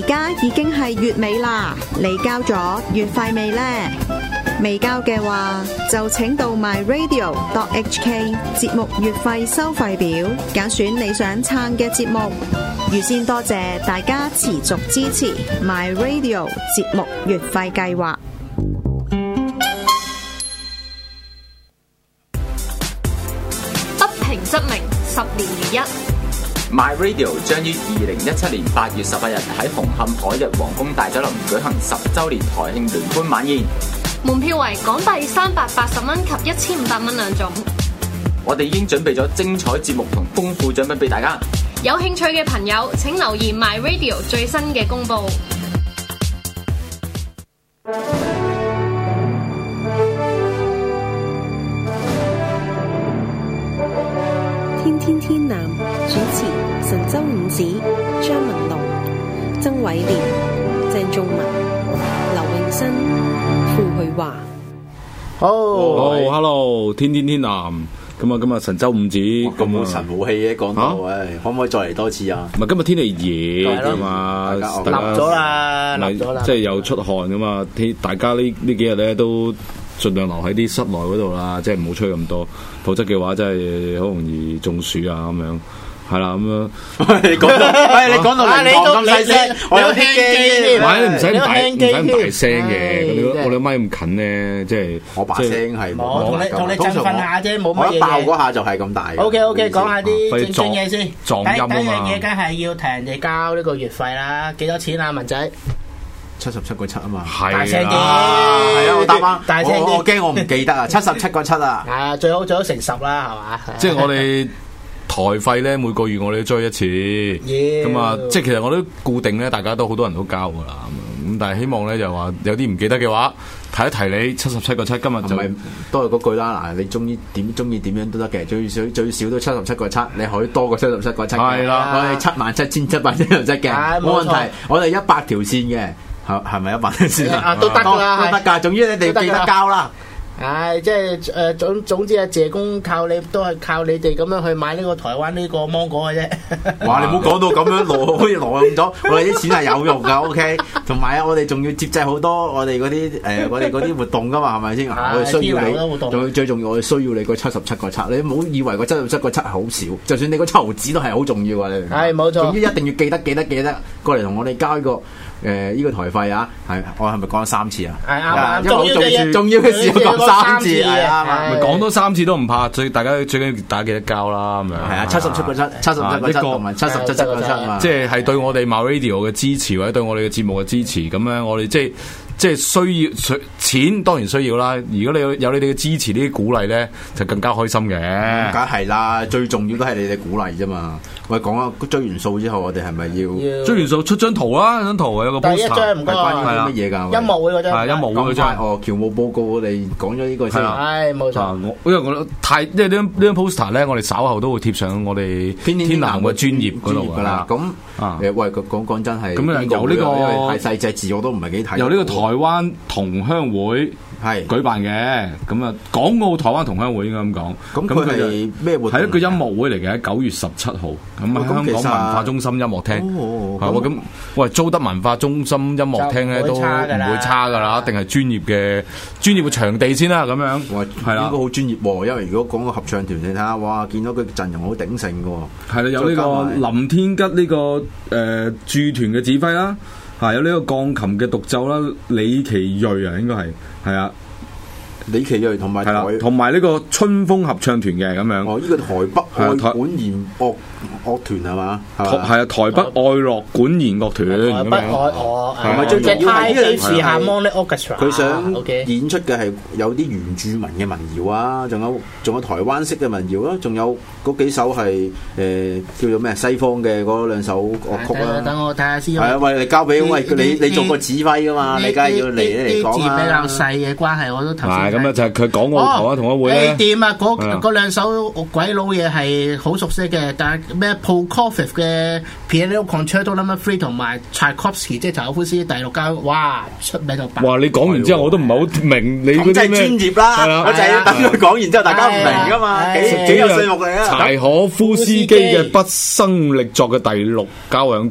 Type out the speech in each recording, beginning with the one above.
家已經係月尾啦，你交咗月費未呢？未交嘅話，就請到 myradio.hk 節目月費收費表，揀選你想撐嘅節目。預先多謝大家持續支持 myradio 節目月費計劃。 不平則鳴，10年如一。 My Radio 將於2017年8月18日喺紅磡海逸皇宮大酒樓舉行10週年台慶聯歡晚宴， 門票為港幣380蚊及1500蚊兩種。 我哋已經準備咗精彩節目同豐富獎品俾大家。 有興趣嘅朋友請留意 My Radio 最新嘅公佈。 天天天藍主持神州五子張文龍、曾偉廉、鄭仲文、劉永新、傅去華。 好 ，hello， 天天天藍。咁啊，今日神州五子咁冇神冇氣嘅講到，可唔可以再嚟多次啊？ 唔係今日天氣熱㗎嘛， 立咗啦， 即係又出汗㗎嘛。大家呢幾日咧都盡量留喺啲室內嗰度啦，即係唔好吹咁多，否則嘅話真係好容易中暑啊咁樣。係啦，咁樣你講到你咁細聲，我有聽機。 唔係你唔使咁大聲嘅，我哋咪咁近咧，即係我把聲係冇同你振奮下啫，冇乜嘢。 我一爆嗰下就係咁大。 OK， 講下啲正嘢先。 撞音啊嘛。 第一樣嘢梗係要同人哋交呢個月費啦，幾多錢啊，文仔 ？77.7啊嘛。 大聲啲。 係啊，我答翻。 大聲啲。 我驚我唔記得啊，77.7啊。 係啊，最好乘10啦，係嘛？ 即係我哋。台費咧每個月我哋都追一次，咁啊，即係其實我都固定咧，大家都好多人都交噶啦，咁但係希望咧就話有啲唔記得嘅話，提一提你77.7，今日就係都係嗰句啦。嗱，你中意點樣都得嘅，最少都77.7，你可以多過77.7。係啦，我哋77,777嘅，冇問題。我哋100條線嘅，係咪100條線啊？ 都得啦， 都得㗎。總之你哋記得交啦。 唉，即係總之啊，謝公靠你都係靠你哋咁樣去買呢個台灣呢個芒果嘅啫。 哇！你唔好講到咁樣好似挪用咗，我哋啲錢係有用噶，OK。同埋啊，我哋仲要接濟好多我哋嗰啲活動噶嘛，係咪先？我哋需要你，仲最重要，我哋需要你個77.7。你唔好以為個77.7係好少，就算你個7毫子都係好重要啊！你係冇錯。總之一定要記得過嚟同我哋交呢個呢個台費啊！係我係咪講咗3次啊？係啱，重要嘅事我講3次係啊， 咪講多3次都唔怕，大家最緊要大家記得交啦咁樣。 係啊，77.7同埋77.7， 即係對我哋 MyRadio 嘅支持或者對我哋嘅節目嘅支持，咁樣我哋即係需要錢當然需要啦。如果你有你哋嘅支持呢啲鼓勵咧，就更加開心嘅。 梗係啦，最重要都係你哋鼓勵啫嘛。喂，講下追完數之後，我哋係咪要追完數出張圖啦？張圖有個 poster， 第一張唔該， 關於啲乜嘢㗎？ 音樂會嗰張， 係音樂會嗰張。 哦，僑務報告我哋講咗呢個先。 係冇錯。 因為呢張 poster 咧，我哋稍後都會貼上我哋天藍嘅專頁嗰度㗎啦。 咁喂，講真係咁啊，由呢個太細隻字我都唔係幾睇。 由呢個台灣同鄉會係舉辦嘅，咁啊，港澳台灣同鄉會應該咁講。咁佢係咩活動？係一個音樂會嚟嘅，9月17號。咁喺香港文化中心音樂廳。係喎，咁喂，租得文化中心音樂廳咧都唔會差㗎啦，一定係專業嘅場地先啦。咁樣係啦， 應該好專業喎。因為如果講個合唱團，你睇下，哇，見到佢陣容好鼎盛㗎喎。 係啦，有呢個林天吉呢個駐團嘅指揮啦。有呢個鋼琴嘅獨奏啦，李奇瑞啊，應該係啊， 李奇瑞同埋同埋呢個春風合唱團嘅咁樣。 哦，呢個台北愛管弦樂團係嘛？ 係啊，台北愛樂管弦樂團咁樣。 唔係最重要係呢個時下 Money Orchestra。 佢想演出嘅係有啲原住民嘅民謠啊，仲有台灣式嘅民謠啦，仲有嗰幾首係叫做咩西方嘅嗰2首樂曲啦。 等我睇下先。 係啊，喂，你交俾你做個指揮㗎嘛？你梗係要嚟講啊。 字比較細嘅關係，我都頭先。 咁啊，就係佢港澳台灣同鄉會咧。 掂啊！嗰2首鬼佬嘢係好熟悉嘅，但係咩 Prokofiev 嘅 Piano Concerto No. 3同埋 Tchaikovsky 即係柴可夫斯基第6交，哇，出名到爆！ 哇！你講完之後我都唔係好明你嗰啲咩專業啦，我就係要等佢講完之後大家唔明㗎嘛，幾有歲目嚟啊！ 柴可夫斯基嘅畢生力作嘅第6交響曲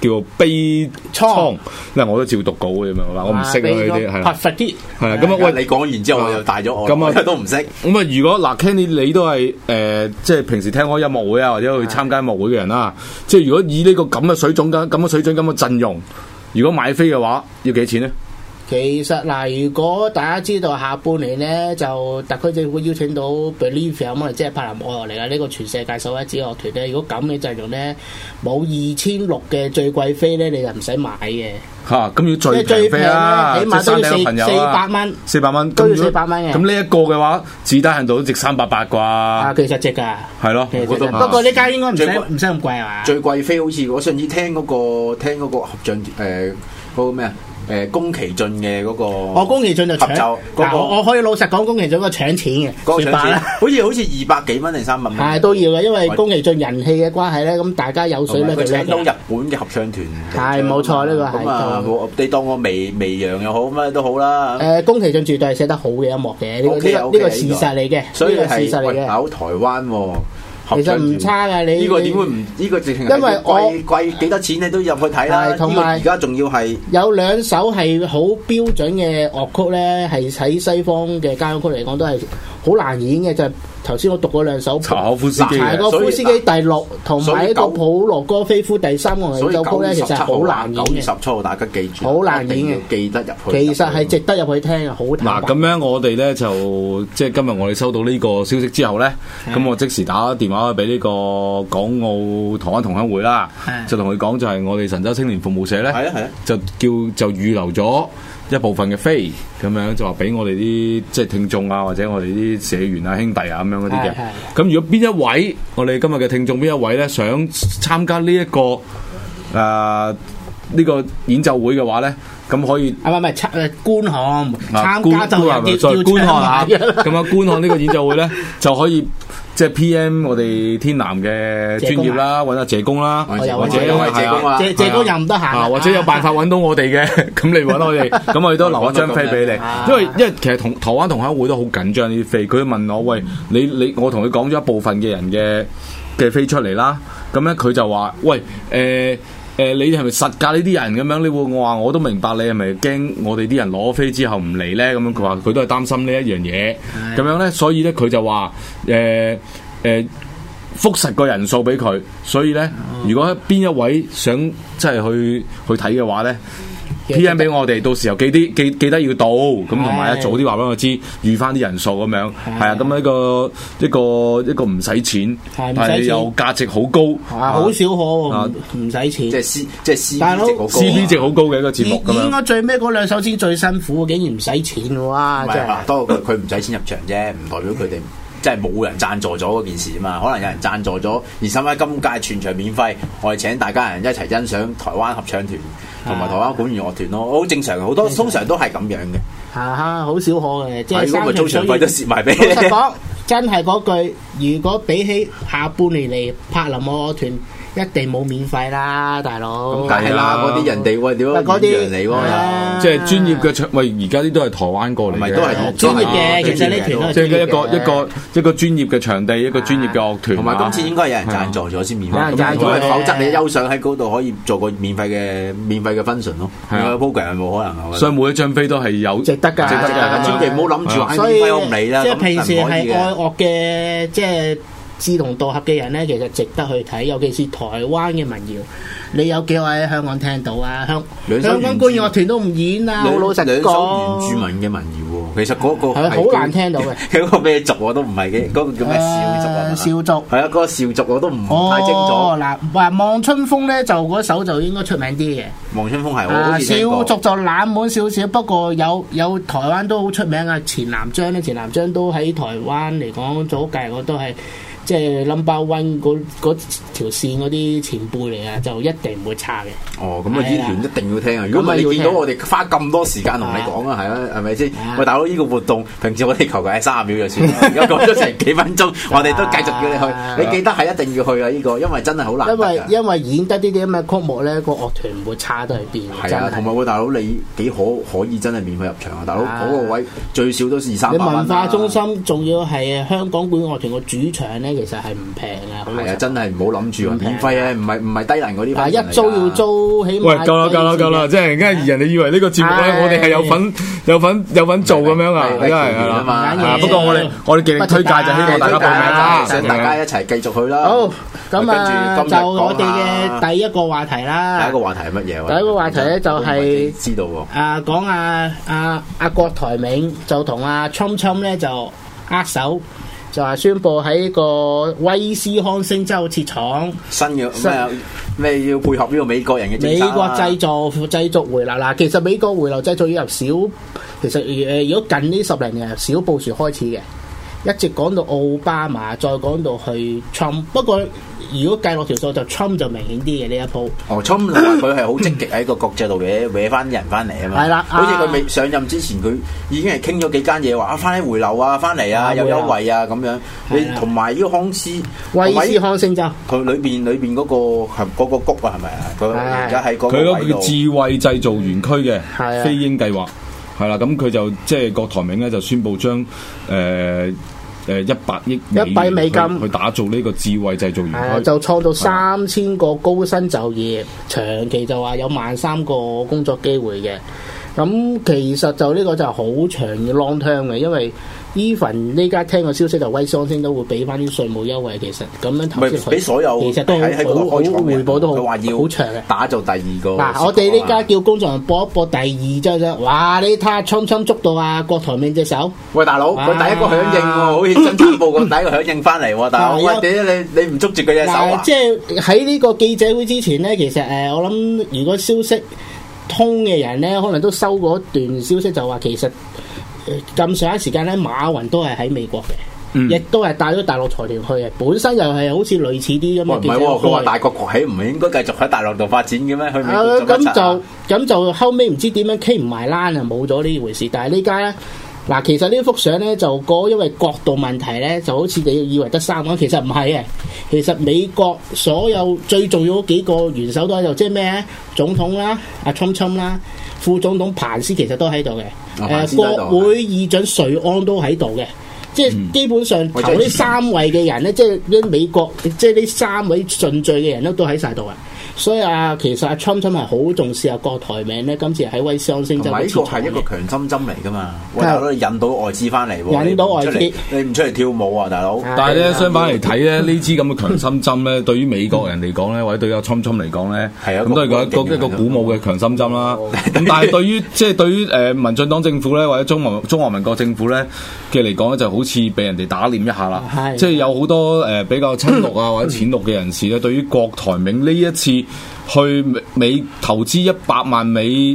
叫做悲愴，嗱我都照讀稿嘅咁樣啦，我唔識啊呢啲係。 perfect 啲係啊，咁啊喂，你講完之後我又大咗我，咁啊都唔識。 咁啊，如果嗱 Kenny 你都係即係平時聽開音樂會啊，或者去參加音樂會嘅人啦，即係如果以呢個咁嘅水準咁嘅水準咁嘅陣容，如果買飛嘅話，要幾錢咧？ 其實嗱，如果大家知道下半年咧，就特區政府邀請到 Believe 咁啊，即係柏林愛樂嚟嘅呢個全世界首屈一指樂團咧。如果咁嘅陣容咧，冇2600嘅最貴飛咧，你就唔使買嘅。 嚇，咁要最平飛啦， 起碼都要400蚊 ，400蚊都要400蚊嘅。 咁呢一個嘅話，至低限度都值380啩。 啊，其實值㗎。 係咯， 不過呢間應該唔使咁貴係嘛？ 最貴飛好似我上次聽嗰個合唱嗰個咩啊？宮崎駿嘅嗰個， 宮崎駿就搶，我可以老實講，宮崎駿個搶錢嘅， 搶錢，好似200幾蚊定300蚊， 係都要嘅，因為宮崎駿人氣嘅關係咧，咁大家有水咧就請到日本嘅合唱團， 係冇錯呢個係。 咁啊，你當我微羊又好乜都好啦。 宮崎駿絕對係寫得好嘅音樂嘅，呢個事實嚟嘅， 所以係事實嚟嘅。 搞台灣喎。 其實唔差㗎，你呢個點會唔呢個直情？因為貴幾多錢你都入去睇啦。同埋而家仲要係有兩首係好標準嘅樂曲咧，係喺西方嘅交響曲嚟講都係好難演嘅，就係頭先我讀嗰兩首柴可夫斯基第6同埋一個普羅戈菲夫第3個兩首曲咧，其實係好難演嘅。9月17號大家記住，好難演嘅，記得入去。其實係值得入去聽啊，好睇。 嗱咁樣我哋咧就即係今日我哋收到呢個消息之後咧，咁我即時打電話俾呢個港澳台灣同鄉會啦，就同佢講就係我哋神州青年服務社咧，就預留咗一部分嘅飛，咁樣就話俾我哋啲即係聽眾啊，或者我哋啲社員啊、兄弟啊咁樣嗰啲嘅。咁如果邊一位我哋今日嘅聽眾邊一位咧想參加呢一個呢個演奏會嘅話咧，咁可以唔係觀看參加就要觀看下，咁啊觀看呢個演奏會咧就可以。即係 P.M. 我哋天南嘅專業啦，揾阿謝公啦，或者謝公又唔得閒， 或者有辦法揾到我哋嘅，咁你揾我哋，咁我哋都留一張飛俾你。因為其實台灣同鄉會都好緊張呢啲飛，佢問我喂我同佢講咗一部分嘅人嘅飛出嚟啦，咁咧佢就話喂你係咪實㗎呢啲人咁樣？我話我都明白你係咪驚我哋啲人攞飛之後唔嚟咧？咁樣佢話佢都係擔心呢一樣嘢，咁樣咧，所以咧佢就話覆實個人數俾佢，所以咧如果邊一位想即係去睇嘅話咧。P.M. 俾我哋，到時候記得要到，咁同埋早啲話俾我知，預翻啲人數咁樣，係啊，咁一個唔使錢，但係又價值好高， 好少可唔使錢，即係 CP 值好高嘅一個節目咁樣。 應該最尾嗰兩首先最辛苦，竟然唔使錢，哇！真係， 不過佢唔使錢入場啫，唔代表佢哋。即係冇人贊助咗嗰件事啊嘛，可能有人贊助咗，而甚至今屆全場免費，我哋請大家人一齊欣賞台灣合唱團同埋台灣管弦樂團咯，好正常，好多通常都係咁樣嘅。 好少可嘅，即係如果咪租場費都蝕埋俾你。 老實講，真係嗰句，如果比起下半年嚟柏林愛樂團。一定冇免費啦，大佬。 咁梗係啦，嗰啲人哋喂點樣人嚟喎？ 即係專業嘅場，喂而家啲都係台灣過嚟嘅， 都係專業嘅。其實呢團即係一個專業嘅場地，一個專業嘅樂團。 同埋今次應該有人贊助咗先免費，否則你優上喺嗰度可以做個免費嘅 function 咯。係啊 program 係冇可能。 所以每一張飛都係有值得㗎， 千祈唔好諗住話免費我唔理啦。 即係平時係愛樂嘅，即係。志同道合嘅人咧，其實值得去睇，尤其是台灣嘅民謠。你有幾位喺香港聽到啊？香港管弦樂團都唔演啊！好老實講， 兩首原住民嘅民謠喎，其實嗰個係好難聽到嘅。 嗰個咩族我都唔係嘅，嗰個叫咩少族啊？ 少族係啊，嗰個少族我都唔太清楚。 嗱，話望春風咧，就嗰首就應該出名啲嘅。 望春風係我好似聽過。 少族就冷門少少，不過有台灣都好出名啊！錢南章咧，錢南章都喺台灣嚟講早屆我都係。即係 number one 嗰條線嗰啲前輩嚟啊，就一定唔會差嘅。 哦，咁啊呢團一定要聽啊！如果唔係你見到我哋花咁多時間同你講啊，係啊，係咪先？喂，大佬呢個活動平時我哋求其係30秒就算，而家講咗成幾分鐘，我哋都繼續叫你去。你記得係一定要去啊！呢個因為真係好難。 因為演得呢啲咁嘅曲目咧，個樂團唔會差到去邊。 係啊，同埋喂大佬你幾可以真係免費入場啊！大佬嗰個位最少都200-300蚊。 你文化中心仲要係香港管樂團個主場咧。 咧，其實係唔平嘅。 係啊，真係唔好諗住免費啊，唔係低能嗰啲。 但係一租要租起碼。 喂，夠啦！即係而家人哋以為呢個節目咧，我哋係有份做咁樣啊，真係啊嘛。不過我哋極力推介就希望大家報名啦， 想大家一齊繼續去啦。 好，咁啊，就我哋嘅第一個話題啦。 第一個話題係乜嘢？ 第一個話題咧就係知道喎。 講阿郭台銘就同阿侵侵咧就握手，就話宣布喺個威斯康星州設廠， 新嘅咩要配合呢個美國人嘅政策。 美國製造回流嗱，其實美國回流製造要由其實如果近呢10年由小布殊開始嘅，一直講到奧巴馬，再講到去 Trump。不過如果計落條數，就 Trump 就明顯啲嘅呢一鋪。 Trump 佢係好積極喺個國際度搲翻人翻嚟啊嘛。係啦，好似佢未上任之前，佢已經係傾咗幾間嘢話翻嚟回流啊，翻嚟啊，有優惠啊咁樣。你同埋呢個威斯康星州，佢裏邊嗰個谷啊，係咪啊？佢而家喺嗰個位度。 佢嗰個叫智慧製造園區嘅飛鷹計劃。係啦，咁佢就即係郭台銘咧就宣布將100億美金去打造呢個智慧製造園區， 就創造3000個高薪就業，長期就話有13,000個工作機會嘅。咁其實就呢個就好長嘅 long term 嘅，因為 even 呢家聽個消息就威斯康星都會俾翻啲稅務優惠，其實咁樣投資俾所有其實都喺個好回報都好好長嘅。 打造第二個嗱，我哋呢家叫工作人員播一播第二張啫。哇！你睇下侵捉到啊郭台銘隻手。 喂，大佬，佢第一個響應喎，好似偵察報告第一個響應翻嚟喎，大佬。喂，點解你唔捉住佢隻手啊？ 即係喺呢個記者會之前咧，其實我諗如果消息通嘅人咧，可能都收過一段消息，就話其實咁上一時間咧，馬雲都係喺美國嘅，亦都係帶咗大陸財團去嘅。本身又係好似類似啲咁嘅記者會。唔係喎， 佢話大國崛起唔係應該繼續喺大陸度發展嘅咩？去美國做乜柒？ 咁就後尾唔知點樣傾唔埋欄啊，冇咗呢回事。但係呢家咧。嗱，其實呢幅相咧就因為角度問題咧，就好似你以為得3個，其實唔係嘅。其實美國所有最重要嗰幾個元首都喺度，即係咩咧？總統啦，阿侵侵啦，副總統彭斯其實都喺度嘅。國會議長瑞安都喺度嘅。即係基本上頭呢3位嘅人咧，即係啲美國，即係呢3位順序嘅人咧，都喺晒度啊！所以其實阿 Trump 係好重視郭台銘咧，今次喺威斯康星州。 同埋呢個係一個強心針嚟噶嘛，大佬引到外資翻嚟喎， 引到外資， 你唔出嚟跳舞啊，大佬！ 但係咧，相反嚟睇咧，呢支咁嘅強心針咧，對於美國人嚟講咧，或者對阿 Trump 嚟講咧，咁都係一個鼓舞嘅強心針啦。咁但係對於民進黨政府咧，或者中華民國政府咧嘅嚟講咧，就好似俾人哋打臉一下啦。即係有好多比較親綠啊或者淺綠嘅人士咧，對於郭台銘呢一次去投資100萬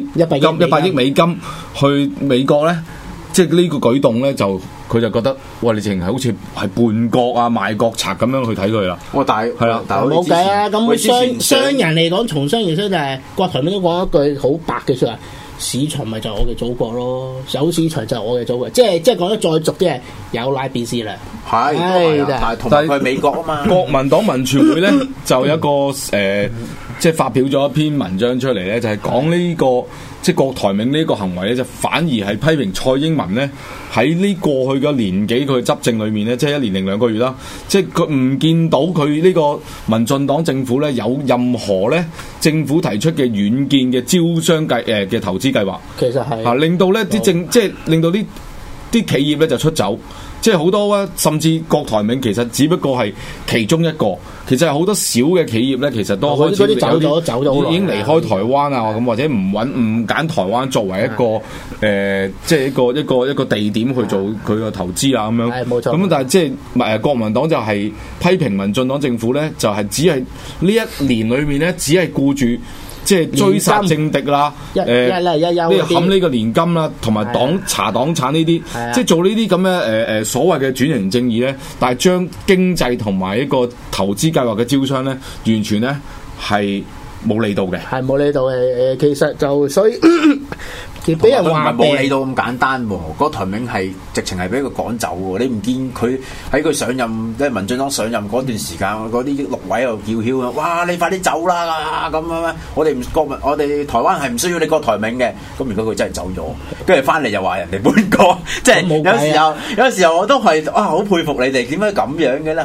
100億美金去美國咧，即係呢個舉動咧，佢就覺得，哇！你淨係好似係叛國啊、賣國賊咁樣去睇佢啦。 但係啦， 冇計啊！咁商人嚟講，從商業上就係郭台銘都講一句好白嘅説話。市場咪就係我嘅祖國咯，有市場就係我嘅祖國，即係講得再俗啲係有奶便是娘。 係，但係同埋佢係美國啊嘛。 國民黨民權會咧就有一個即係發表咗一篇文章出嚟咧，就係講呢個即係郭台銘呢個行為咧，就反而係批評蔡英文咧喺呢過去嘅年幾佢執政裏面咧，即係1年零2個月啦，即係佢唔見到佢呢個民進黨政府咧有任何咧政府提出嘅遠見嘅招商嘅投資計劃， 其實係令到咧啲即係令到啲企業咧就出走。即係好多啊，甚至郭台銘其實只不過係其中一個，其實係好多小嘅企業咧，其實都開始走咗已經離開台灣啊，咁或者唔揀台灣作為一個即係一個地點去做佢個投資啊咁樣。 冇錯。 咁但係即係國民黨就係批評民進黨政府咧，就係只係呢1年裏面咧，只係顧住。即係追殺政敵啦，呢冚呢個年金啦，同埋查黨產呢啲，即係做呢啲咁嘅所謂嘅轉型正義咧，但係將經濟同埋一個投資計劃嘅招商咧，完全咧係冇理到嘅， 係冇理到嘅。其實就所以俾人話冇理到咁簡單喎。郭台銘係直情係俾佢趕走喎。你唔見佢喺佢上任即係民進黨上任嗰段時間，嗰啲綠委又叫囂啊！哇！你快啲走啦咁樣，我哋台灣係唔需要你郭台銘嘅。咁如果佢真係走咗，跟住翻嚟又話人哋叛國，即係有時候我都係好佩服你哋點解咁樣嘅咧嚇。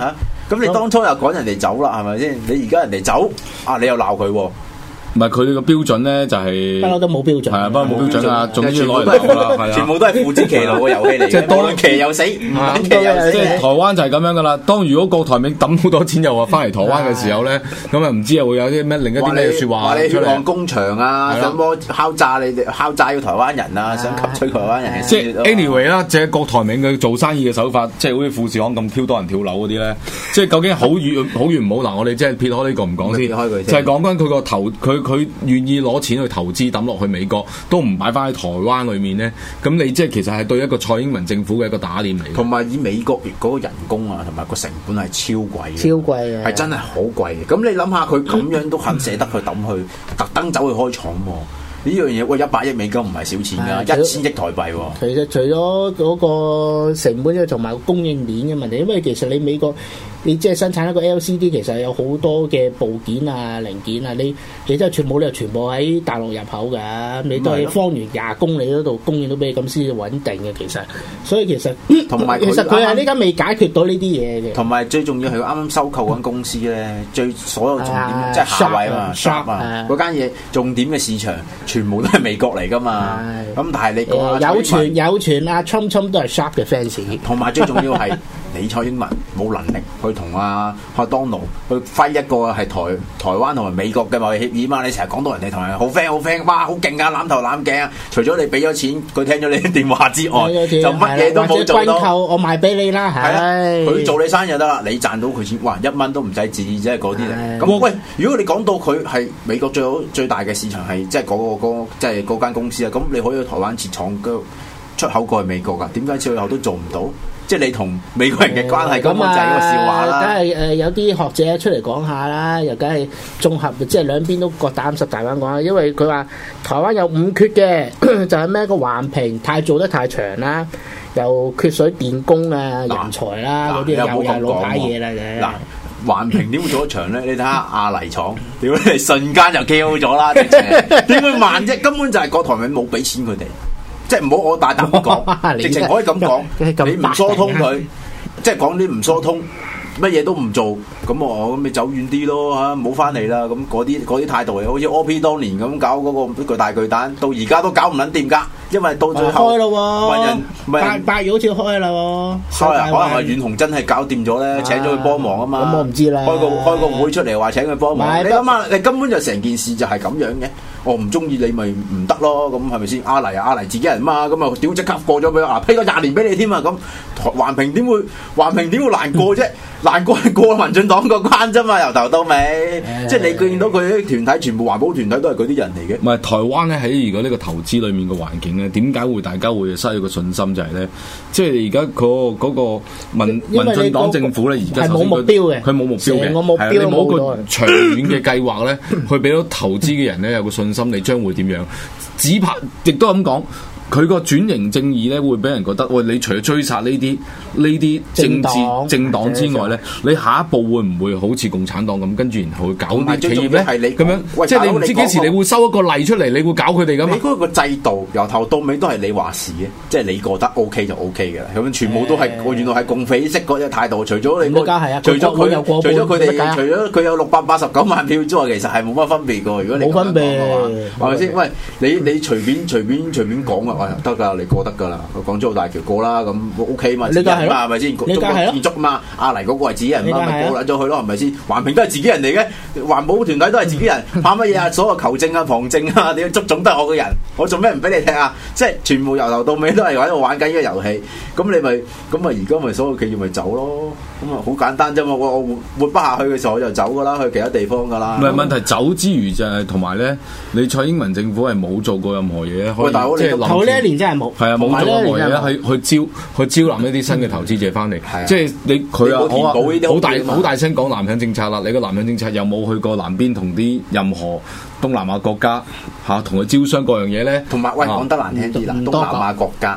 咁你當初又趕人哋走啦，係咪先？你而家人哋走啊，你又鬧佢喎。 唔係佢哋個標準咧，就係不嬲都冇標準， 係啊，不嬲冇標準啊，總之攞嚟鬧啦，係啊， 全部都係父子騎驢嘅遊戲嚟，即係當騎又死，唔當騎又死。 即係台灣就係咁樣噶啦。當如果郭台銘抌好多錢又話翻嚟台灣嘅時候咧，咁啊唔知又會有啲咩另一啲咩説話話你血汗工場啊，想幫敲詐你哋敲詐要台灣人啊，想吸取台灣人。 即係 anyway 啦，即係郭台銘佢做生意嘅手法，即係好似富士康咁挑多人跳樓嗰啲咧，即係究竟好與唔好嗱？我哋即係撇開呢個唔講先，就係講緊佢個頭，佢願意攞錢去投資抌落去美國，都唔擺翻喺台灣裏面咧。咁你即係其實係對一個蔡英文政府嘅一個打臉嚟。 同埋以美國嗰個人工啊，同埋個成本係超貴嘅，超貴嘅，係真係好貴嘅。咁你諗下，佢咁樣都肯捨得去抌去，特登走去開廠喎。呢樣嘢喂，100億美金唔係少錢㗎，1000億台幣喎。 其實除咗嗰個成本咧，同埋供應鏈嘅問題，因為其實你美國你即係生產一個 LCD，其實有好多嘅部件啊、零件啊，你真係全部喺大陸入口㗎，你都係方圓20公里嗰度供應到俾你，咁先至穩定嘅。其實，所以其實同埋其實佢係呢家未解決到呢啲嘢嘅。同埋最重要係佢啱啱收購嗰間公司咧，所有重點即係下位啊嘛 ，Sharp 啊，嗰間嘢重點嘅市場。全部都係美國嚟噶嘛，咁但係你講有傳阿 Trump 都係 Sharp 嘅 fans， 同埋最重要係你蔡英文冇能力去同阿麥當勞去揮一個係台灣同埋美國嘅貿易協議嘛，你成日講到人哋同人好 friend， 哇好勁啊，攬頭攬頸啊，除咗你俾咗錢佢聽咗你電話之外，就乜嘢都冇做到。購我賣俾你啦，係佢做你生意就得啦，你賺到佢錢，哇1蚊都唔使自，即係嗰啲嚟。咁喂，如果你講到佢係美國最大嘅市場係即係即係嗰間公司啊，咁你可以去台灣設廠出口過去美國噶，點解最後都做唔到？即係你同美國人嘅關係根本就係一個笑話啦。梗係有啲學者出嚟講下啦，又梗係綜合，即係兩邊都各擔實大灣講啦。因為佢話台灣有5缺嘅，就係咩個環評做得太長啦，又缺水電工啊、人才啦嗰啲，又係老牌嘢啦嘅。環評點會做得長咧？你睇下亞泥廠，屌你瞬間就 KO 咗啦！點會慢啫？根本就係郭台銘冇俾錢佢哋，即係唔好我大膽講，直情可以咁講，你唔疏通佢，即係講啲唔疏通，乜嘢都唔做，咁你走遠啲咯嚇，唔好翻嚟啦！咁嗰啲態度係好似 OP 當年咁搞嗰個巨大巨蛋，到而家都搞唔撚掂㗎。因為到最後開咯喎，8月好似開啦喎，可能阿阮紅真係搞掂咗咧，請咗佢幫忙啊嘛。咁我唔知啦。開個會出嚟話請佢幫忙，你諗下，你根本就成件事就係咁樣嘅。我唔中意你咪唔得咯，咁係咪先？阿黎自己人嘛，咁啊屌即刻過咗俾我，批個20年俾你添啊！咁環評點會難過啫？難過係過民進黨個關啫嘛，由頭到尾，即係你見到佢啲團體全部環保團體都係嗰啲人嚟嘅。唔係台灣咧喺而家呢個投資裏面嘅環境咧，點解會大家會失去個信心？就係咧，即係而家嗰個民進黨政府咧，而家首先佢冇目標嘅，係你冇一個長遠嘅計劃咧，去俾到投資嘅人咧有個信心，你將會點樣？只怕亦都咁講。佢個轉型正義咧，會俾人覺得，喂，你除咗追殺呢啲政黨之外咧，你下一步會唔會好似共產黨咁，跟住然後去搞啲企業咧？咁樣，即係你唔知幾時你會收一個例出嚟，你會搞佢哋咁。你嗰個制度由頭到尾都係你話事嘅，即係你覺得 OK 就 OK 嘅啦。咁全部都係原來係共匪式嗰隻態度。除咗你除咗佢有689萬票之外，其實係冇乜分別㗎。如果你冇分別，係咪先？喂，你隨便講啊！得噶，你過得噶啦，港珠澳大橋過啦，咁 OK 嘛，自己人嘛，係咪先？中國建築嘛，阿黎嗰個係自己人嘛，咪過撚咗去咯，係咪先？環評都係自己人嚟嘅，環保團體都係自己人，怕乜嘢啊？所有求證啊、旁證啊，點捉總都係我嘅人，我做咩唔俾你踢啊？即係全部由頭到尾都係喺度玩緊呢個遊戲，咁你咪咁啊？而家咪所有企業咪走咯，咁啊好簡單啫嘛！我活不下去嘅時候我就走噶啦，去其他地方噶啦。唔係問題，走之餘就係同埋咧，你蔡英文政府係冇做過任何嘢，即係頭呢一年真係冇，係啊，冇做任何嘢去招攬一啲新嘅投資者翻嚟，即係佢好大聲講南向政策啦。你個南向政策有冇去過南邊同啲任何東南亞國家同佢招商各樣嘢咧？同埋喂，講得難聽啲啦，東南亞國家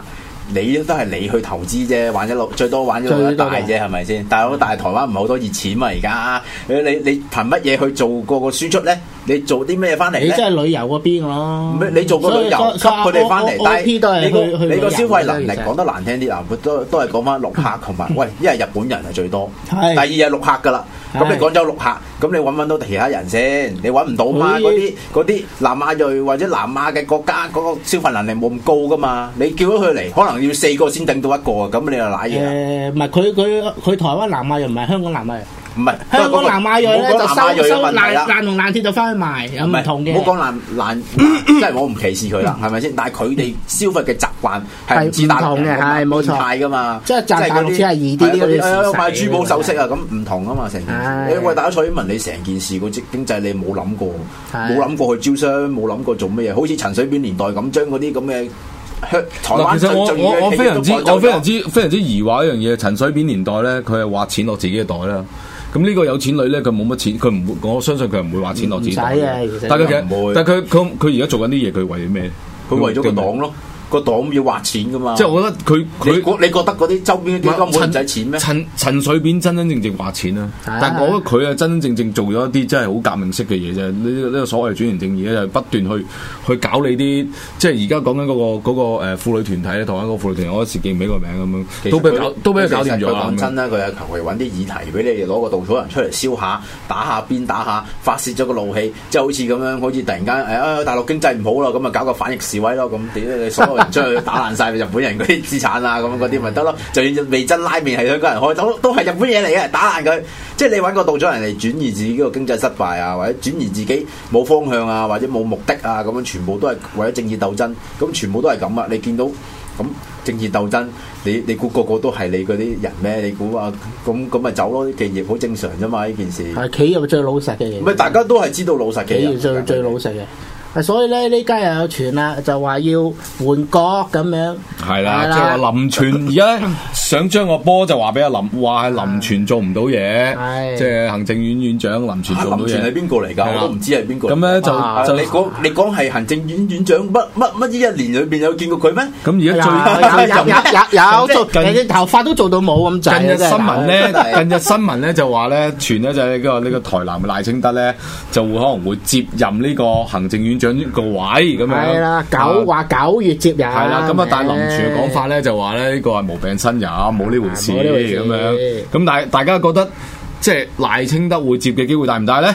你都係你去投資啫，玩最多玩咗一大啫，係咪先？但係台灣唔係好多熱錢嘛，而家你憑乜嘢去做個輸出咧？你做啲咩翻嚟咧？ 你真係旅遊嗰邊咯。 你做個旅遊吸佢哋翻嚟，但係你個消費能力講得難聽啲啊，都係講翻陸客同埋喂，一係日本人係最多，第二係陸客噶啦。咁你廣州陸客，咁你揾到其他人先？你揾唔到嘛？嗰啲南亞裔或者南亞嘅國家嗰個消費能力冇咁高噶嘛？你叫咗佢嚟，可能要4個先頂到一個啊！咁你又瀨嘢。 唔係佢台灣南亞又唔係香港南亞。 唔係香港南亞裔咧就收爛同爛鐵就翻去賣，有唔同嘅。 唔好講爛，即係我唔歧視佢啦，係咪先？但係佢哋消費嘅習慣係唔似大陸嘅， 係冇錯噶嘛。 即係賺大陸錢係易啲啲。 買珠寶首飾啊，咁唔同啊嘛，成件事。喂，大家蔡英文，你成件事個經濟你冇諗過，冇諗過去招商，冇諗過做乜嘢，好似陳水扁年代咁，將嗰啲咁嘅。台灣其實我非常之疑惑一樣嘢，陳水扁年代咧，佢係挖錢落自己嘅袋啦。咁呢個有錢女咧，佢冇乜錢，佢唔會，我相信佢唔會挖錢落自己袋。但係佢而家做緊啲嘢，佢為咩？ 佢為咗個黨咯。個黨要挖錢噶嘛？ 即係我覺得你覺得嗰啲周邊啲基金冇唔使錢咩？ 陳水扁真正挖錢啦，但係我覺得佢係真正做咗一啲真係好革命式嘅嘢啫。呢個所謂轉型正義咧，就係不斷去搞你啲，即係而家講緊嗰個婦女團體咧，台灣嗰個婦女團體，我一時記唔起個名咁樣，都俾佢搞掂咗。 講真啦，佢係求其揾啲議題俾你攞個稻草人出嚟燒下，打下邊打下，發泄咗個怒氣，即係好似咁樣，好似突然間大陸經濟唔好啦，咁啊搞個反逆示威咯，咁你所有人出去打爛晒日本人嗰啲資產啊，咁嗰啲咪得咯？就算味噌拉麵係香港人開，都係日本嘢嚟嘅，打爛佢。即係你揾個稻草人嚟轉移自己個經濟失敗啊，或者轉移自己冇方向啊，或者冇目的啊，咁樣全部都係為咗政治鬥爭。咁全部都係咁啊！你見到咁政治鬥爭，你估個個都係你嗰啲人咩？你估啊？咁咪走咯？啲企業好正常啫嘛！呢件事係企業最老實嘅嘢。 唔係大家都係知道老實嘅企業最老實嘅。所以咧，呢家又有傳啦，就話要換國咁樣。係啦， 即係話林全而家想將個波就話俾阿林，話係林全做唔到嘢，即係行政院院長林全做唔到嘢。林全係邊個嚟㗎？我都唔知係邊個。咁咧就你講係行政院院長乜呢一年裏邊有見過佢咩？咁而家有做，你啲頭髮都做到冇咁滯。 近日新聞咧就話咧傳咧就係呢個台南嘅賴清德咧就會可能會接任呢個行政院長個位咁樣， 係啦，9月接任， 係啦，咁啊，但係林全嘅講法咧就話咧呢個係無病呻吟，冇呢回事咁樣。咁但係大家覺得即係賴清德會接嘅機會大唔大咧？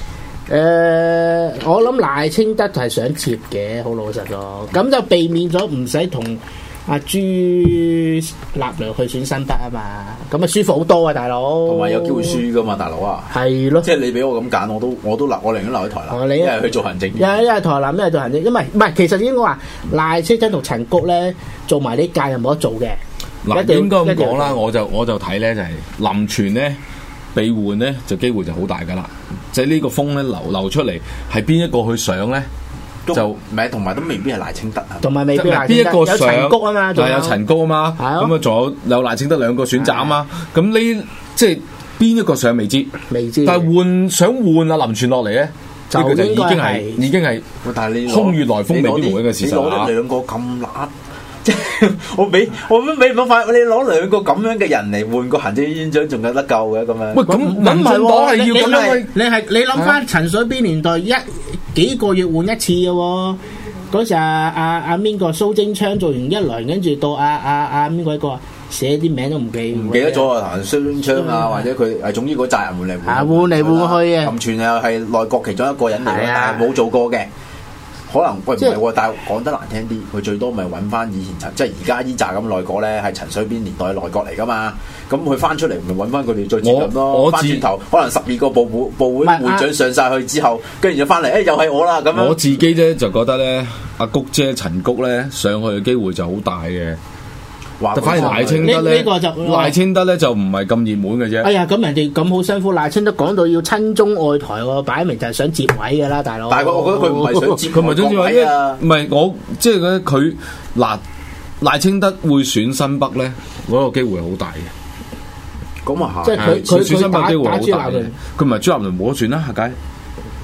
我諗賴清德係想接嘅，好老實咯。咁就避免咗唔使同阿朱立倫去選新北啊嘛，咁啊舒服好多啊，大佬。 同埋有機會輸噶嘛，大佬啊。 係咯。 即係你俾我咁揀，我都寧願留喺台南，一係去做行政。一係台南，一係做行政，因為唔係，其實應該話賴清德同陳菊咧做埋呢屆又冇得做嘅。 嗱，應該咁講啦，我就睇咧就係林全咧被換咧就機會就好大噶啦，即係呢個風咧流出嚟係邊一個去上咧？就咪同埋都未必係賴清德啊， 同埋未必賴邊一個上有陳菊啊嘛， 係有陳菊啊嘛，咁啊仲有賴清德兩個選擇啊嘛，咁呢即係邊一個上未知，但係想換阿林全落嚟咧，就已經係，但係你空穴來風未必冇嘅事實啊！ 你攞兩個咁揦，即係我俾冇法，你攞兩個咁樣嘅人嚟換個行政院長，仲有得救嘅咁樣？ 喂，咁民進黨係要咁樣， 你諗翻陳水扁年代幾個月換一次嘅喎，嗰時阿邊個蘇貞昌做完一輪，跟住到阿邊個寫啲名都唔記得咗啊！蘇貞昌啊，或者佢總之嗰扎人換嚟換去嘅。 林全又係內閣其中一個人嚟嘅，但係冇做過嘅。可能喂唔係喎，但係講得難聽啲，佢最多咪揾翻以前即係而家依扎咁內閣咧，係陳水扁年代內閣嚟噶嘛？咁佢翻出嚟咪揾翻佢哋再接任咯。翻轉頭可能12個部會會長上晒去之後，跟住就翻嚟，又係我啦咁樣。 我自己咧就覺得咧，阿菊姐陳菊咧上去嘅機會就好大嘅。反而賴清德咧，賴清德咧就唔係咁熱門嘅啫。 哎呀，咁人哋咁好辛苦，賴清德講到要親中愛台喎，擺明就係想接位嘅啦，大佬。 但係我覺得佢唔係想接，佢唔係想接位啊。 唔係我即係咧，佢賴清德會選新北咧，嗰個機會好大嘅。 咁啊， 即係佢選新北機會好大嘅。佢唔係朱立倫冇得選啦，係解。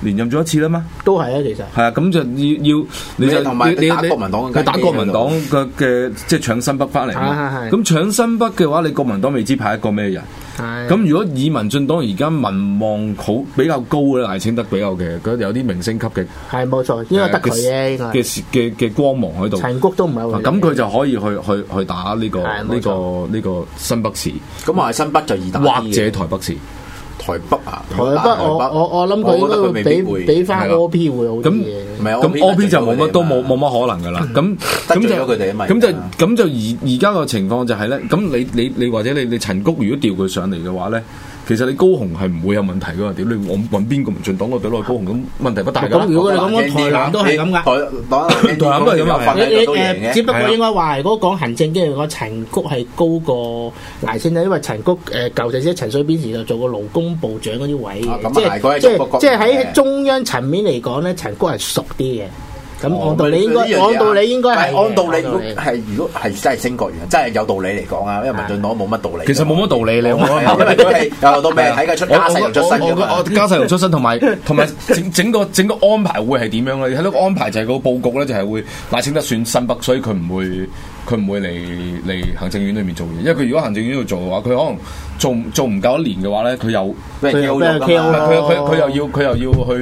連任咗一次啦嘛。 都係啊，其實係啊，咁就要你就同埋你打國民黨， 佢打國民黨嘅即係搶新北翻嚟嘛。咁搶新北嘅話，你國民黨未知派一個咩人？咁如果以民進黨而家民望好比較高嘅賴清德比較嘅，有啲明星級嘅， 係冇錯，應該得佢嘅光芒喺度。 陳菊都唔係咁佢就可以去打呢個新北市。 咁話新北就易打， 或者台北市。 台北啊， 我諗佢應該俾翻 OP 會好啲嘅。 咁 OP 就冇乜可能噶啦。咁就而家個情況就係咧，咁你或者你陳菊如果調佢上嚟嘅話咧，其實你高雄係唔會有問題噶嘛？屌你揾邊個民進黨個隊落去高雄，咁問題不大㗎。 咁如果你講台南都係咁㗎， 台南都係咁啊。只不過應該話，如果講行政機，個陳菊係高過賴清德，因為陳菊舊陣時陳水扁時就做過勞工部長嗰啲位嘅，即係喺中央層面嚟講咧，陳菊係熟啲嘅。咁按道理應該係按道理，如果係真係升國員，真係有道理嚟講啊，因為民進黨冇乜道理。 其實冇乜道理，你因為佢係由到尾睇佢出家世又出身嘅嘛。 我家世又出身，同埋整個安排會係點樣咧？你睇到個安排就係個佈局咧，就係會賴清德選新北，所以佢唔會嚟行政院裏面做嘢，因為佢如果行政院度做嘅話，佢可能做唔夠一年嘅話咧，佢又要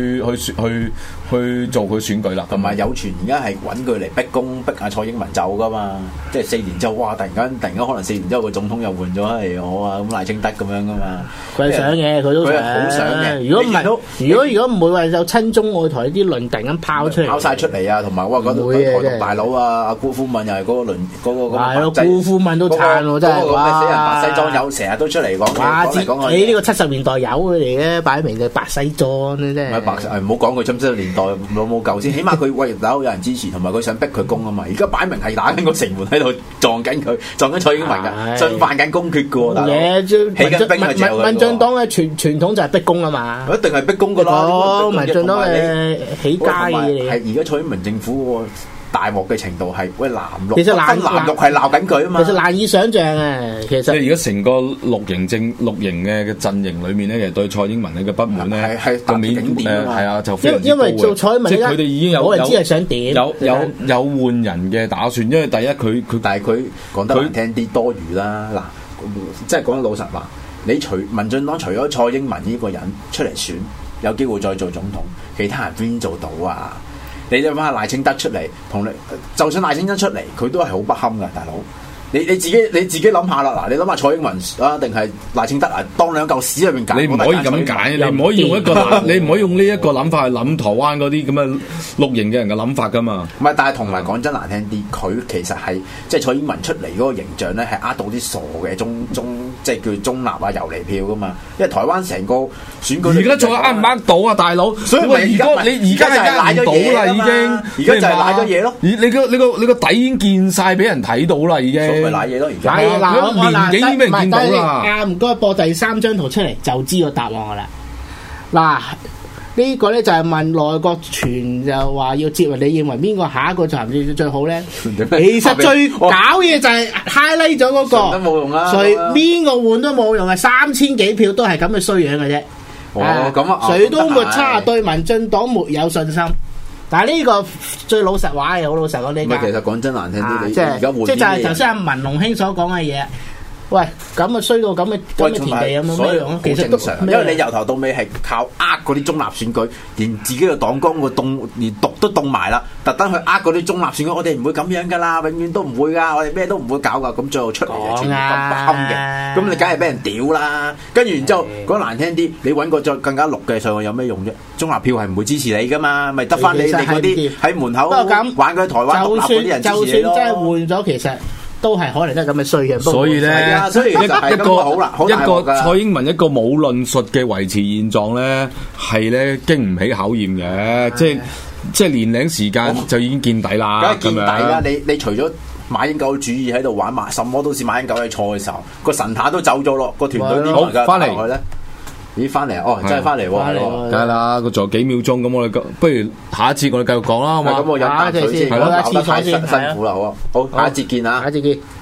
去做佢選舉啦， 同埋有傳而家係揾佢嚟逼阿蔡英文走噶嘛，即係4年之後，哇！突然間可能4年之後個總統又換咗係我啊，咁賴清德咁樣噶嘛， 佢想嘅，佢都好想嘅。 如果唔係，如果唔會話有親中愛台啲論突然間拋晒出嚟啊，同埋哇嗰度台獨大佬啊，阿辜富敏又係嗰個係咯，辜富敏都撐喎，真係哇！死人白西裝友成日都出嚟講， 你呢個70年代有佢嚟嘅，擺明就白西裝咧，真係。 唔好講佢70年代冇舊先，起碼佢喂有人支持，同埋佢想逼佢攻啊嘛。而家擺明係打緊個城門喺度撞緊佢，撞緊蔡英文㗎，進犯緊公決㗎喎。起緊兵係有嘅。 民進黨嘅傳統就係逼宮啊嘛， 一定係逼宮㗎啦。 民進黨嘅起家嘅嘢嚟。 係而家蔡英文政府大鑊嘅程度係喂藍綠， 其實藍綠係鬧緊佢啊嘛。 其實難以想像啊，其實。 即係而家成個綠營嘅陣營裏面咧，其實對蔡英文嘅不滿咧，個面係啊，就因為做蔡英文， 即係佢哋已經有冇人知係想點， 有換人嘅打算，因為第一佢但係佢講得難聽啲多餘啦。嗱，即係講得老實話，你民進黨除咗蔡英文呢個人出嚟選，有機會再做總統，其他人邊做到啊？你諗下賴清德出嚟，同你就算賴清德出嚟，佢都係好不堪噶，大佬。你自己諗下啦，嗱，你諗下蔡英文啊，定係賴清德啊，當兩嚿屎入面揀， 你唔可以咁揀，你唔可以用一個，你唔可以用呢一個諗法去諗台灣嗰啲咁嘅綠營嘅人嘅諗法噶嘛。 唔係，但係同埋講真難聽啲，佢其實係即係蔡英文出嚟嗰個形象咧，係呃到啲傻嘅中即係叫中立啊游離票噶嘛。因為台灣成個選舉而家仲呃唔呃到啊，大佬？所以你而家係呃唔到啦，已經。 而家就係賴咗嘢咯。 你個底已經見晒俾人睇到啦，已經。 咪賴嘢咯，而家年紀已經俾人見到啦。 唔該，播第3張圖出嚟就知個答案噶啦。嗱，呢個咧就係問內閣傳就話要接，你認為邊個下一個行政最好咧？其實最搞嘢就係 highlight 咗嗰個， 都冇用啦。 誰邊個換都冇用啊！3000幾票都係咁嘅衰樣嘅啫。 咁啊， 誰都沒差，對民進黨沒有信心。但係呢個最老實話嘅，好老實講呢。 唔係，其實講真難聽啲，你而家換啲即係就係頭先阿文龍兄所講嘅嘢。喂，咁啊衰到咁嘅田地有冇咩用？其實都因為你由頭到尾係靠嗰啲中立選舉，連自己嘅黨綱個連毒都凍埋啦，特登去嗰啲中立選舉，我哋唔會咁樣噶啦，永遠都唔會噶，我哋咩都唔會搞噶，咁最後出嚟就全部咁不堪嘅，咁你梗係俾人屌啦。跟住然之後講難聽啲，你揾個再更加綠嘅上去有咩用啫？中立票係唔會支持你噶嘛，咪得翻你嗰啲喺門口玩佢台灣獨立嗰啲人支持你咯。 就算真係換咗，其實。都係可能都係咁嘅衰嘅， 所以咧一個蔡英文一個冇論述嘅維持現狀咧，係咧經唔起考驗嘅，即係年齡時間就已經見底啦。 梗係見底啦！你除咗馬英九主義喺度玩埋，什麼都是馬英九喺錯嘅時候，個神探都走咗咯，個團隊好翻嚟咧。咦，翻嚟哦，真係翻嚟喎！ 梗係啦，佢仲有幾秒鐘，咁我哋不如下一節我哋繼續講啦，好嘛？ 咁我飲啖水先， 係咯， 搞得太辛苦啦，好啊，好，下一節見啊， 下一節見。